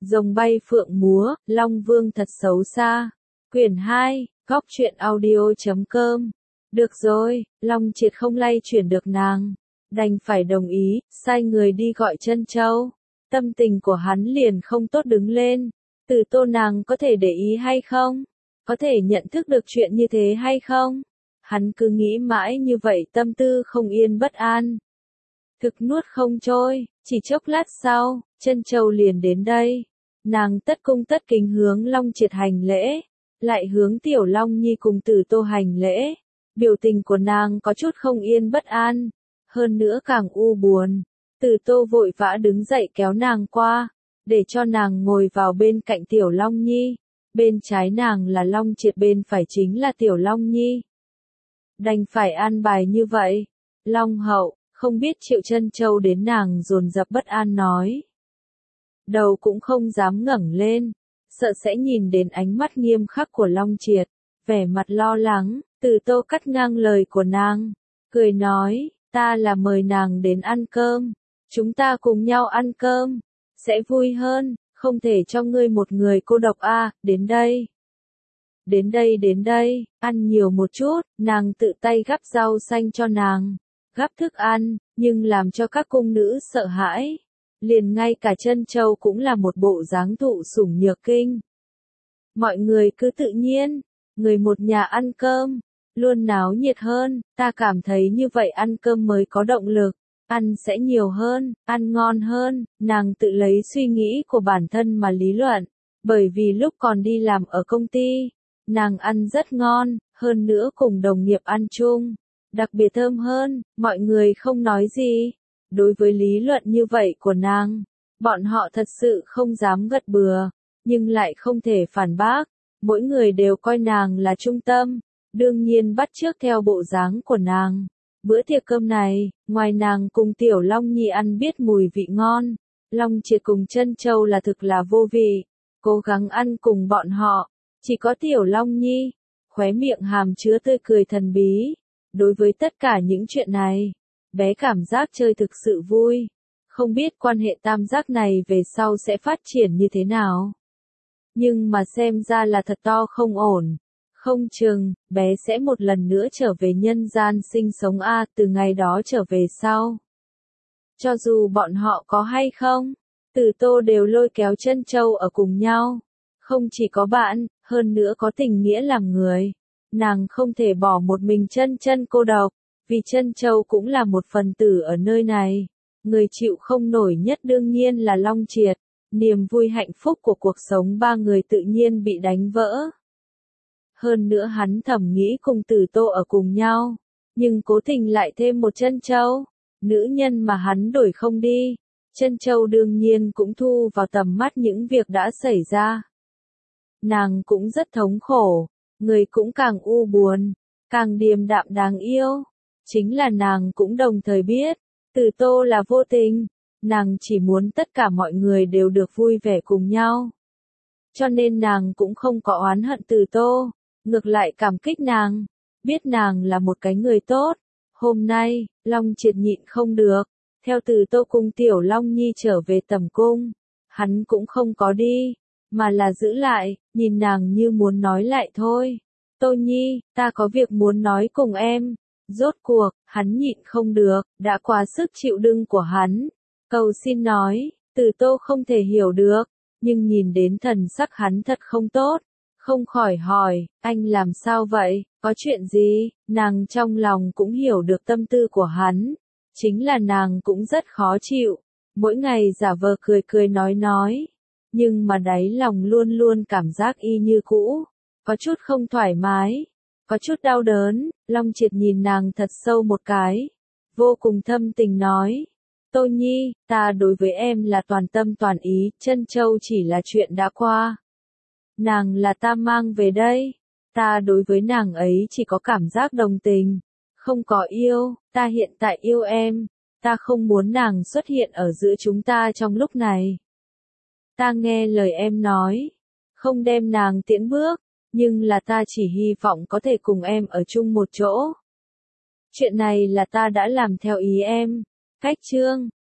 Rồng bay phượng múa, Long Vương thật xấu xa. Quyển 2, Góc truyện audio.com. Được rồi, Long Triệt không lay chuyển được nàng, đành phải đồng ý, sai người đi gọi Trân Châu. Tâm tình của hắn liền không tốt đứng lên. Từ Tô nàng có thể để ý hay không? Có thể nhận thức được chuyện như thế hay không? Hắn cứ nghĩ mãi như vậy, tâm tư không yên bất an. Thực nuốt không trôi, chỉ chốc lát sau, Trân Châu liền đến đây. Nàng tất cung tất kính hướng Long Triệt hành lễ, lại hướng Tiểu Long Nhi cùng Từ Tô hành lễ. Biểu tình của nàng có chút không yên bất an, hơn nữa càng u buồn. Từ Tô vội vã đứng dậy kéo nàng qua, để cho nàng ngồi vào bên cạnh Tiểu Long Nhi. Bên trái nàng là Long Triệt, bên phải chính là Tiểu Long Nhi. Đành phải an bài như vậy. Long hậu, không biết Triệu Trân Châu đến, nàng dồn dập bất an nói. Đầu cũng không dám ngẩng lên, sợ sẽ nhìn đến ánh mắt nghiêm khắc của Long Triệt, vẻ mặt lo lắng. Từ Tô cắt ngang lời của nàng, cười nói, ta là mời nàng đến ăn cơm, chúng ta cùng nhau ăn cơm, sẽ vui hơn, không thể cho ngươi một người cô độc a. Đến đây. Đến đây, ăn nhiều một chút. Nàng tự tay gắp rau xanh cho nàng, gắp thức ăn, nhưng làm cho các cung nữ sợ hãi. Liền ngay cả Trân Châu cũng là một bộ dáng thụ sủng nhược kinh. Mọi người cứ tự nhiên, người một nhà ăn cơm, luôn náo nhiệt hơn, ta cảm thấy như vậy ăn cơm mới có động lực, ăn sẽ nhiều hơn, ăn ngon hơn. Nàng tự lấy suy nghĩ của bản thân mà lý luận, bởi vì lúc còn đi làm ở công ty, nàng ăn rất ngon, hơn nữa cùng đồng nghiệp ăn chung, đặc biệt thơm hơn, mọi người không nói gì. Đối với lý luận như vậy của nàng, bọn họ thật sự không dám gật bừa, nhưng lại không thể phản bác, mỗi người đều coi nàng là trung tâm, đương nhiên bắt chước theo bộ dáng của nàng. Bữa tiệc cơm này, ngoài nàng cùng Tiểu Long Nhi ăn biết mùi vị ngon, Long Triệt cùng Trân Châu là thực là vô vị, cố gắng ăn cùng bọn họ, chỉ có Tiểu Long Nhi, khóe miệng hàm chứa tươi cười thần bí. Đối với tất cả những chuyện này, bé cảm giác chơi thực sự vui, không biết quan hệ tam giác này về sau sẽ phát triển như thế nào. Nhưng mà xem ra là thật to không ổn, không chừng, bé sẽ một lần nữa trở về nhân gian sinh sống a. Từ ngày đó trở về sau. Cho dù bọn họ có hay không, Từ Tô đều lôi kéo Trân Châu ở cùng nhau. Không chỉ có bạn, hơn nữa có tình nghĩa làm người. Nàng không thể bỏ một mình Trân cô độc, vì Trân Châu cũng là một phần tử ở nơi này. Người chịu không nổi nhất đương nhiên là Long Triệt. Niềm vui hạnh phúc của cuộc sống ba người tự nhiên bị đánh vỡ. Hơn nữa hắn thầm nghĩ cùng Từ Tô ở cùng nhau, nhưng cố tình lại thêm một Trân Châu, nữ nhân mà hắn đổi không đi. Trân Châu đương nhiên cũng thu vào tầm mắt những việc đã xảy ra. Nàng cũng rất thống khổ, người cũng càng u buồn, càng điềm đạm đáng yêu. Chính là nàng cũng đồng thời biết, Từ Tô là vô tình, nàng chỉ muốn tất cả mọi người đều được vui vẻ cùng nhau. Cho nên nàng cũng không có oán hận Từ Tô, ngược lại cảm kích nàng, biết nàng là một cái người tốt. Hôm nay, Long Triệt nhịn không được, theo Từ Tô cùng Tiểu Long Nhi trở về tẩm cung, hắn cũng không có đi, mà là giữ lại, nhìn nàng như muốn nói lại thôi. Tô Nhi, ta có việc muốn nói cùng em. Rốt cuộc, hắn nhịn không được, đã quá sức chịu đựng của hắn. Cầu xin nói, Từ Tô không thể hiểu được, nhưng nhìn đến thần sắc hắn thật không tốt, không khỏi hỏi, anh làm sao vậy, có chuyện gì? Nàng trong lòng cũng hiểu được tâm tư của hắn, chính là nàng cũng rất khó chịu, mỗi ngày giả vờ cười cười nói, nhưng mà đáy lòng luôn luôn cảm giác y như cũ, có chút không thoải mái, có chút đau đớn. Long Triệt nhìn nàng thật sâu một cái, vô cùng thâm tình nói, Tô Nhi, ta đối với em là toàn tâm toàn ý, Trân Châu chỉ là chuyện đã qua. Nàng là ta mang về đây, ta đối với nàng ấy chỉ có cảm giác đồng tình, không có yêu, ta hiện tại yêu em, ta không muốn nàng xuất hiện ở giữa chúng ta trong lúc này. Ta nghe lời em nói, không đem nàng tiễn bước, nhưng là ta chỉ hy vọng có thể cùng em ở chung một chỗ. Chuyện này là ta đã làm theo ý em. Cách chương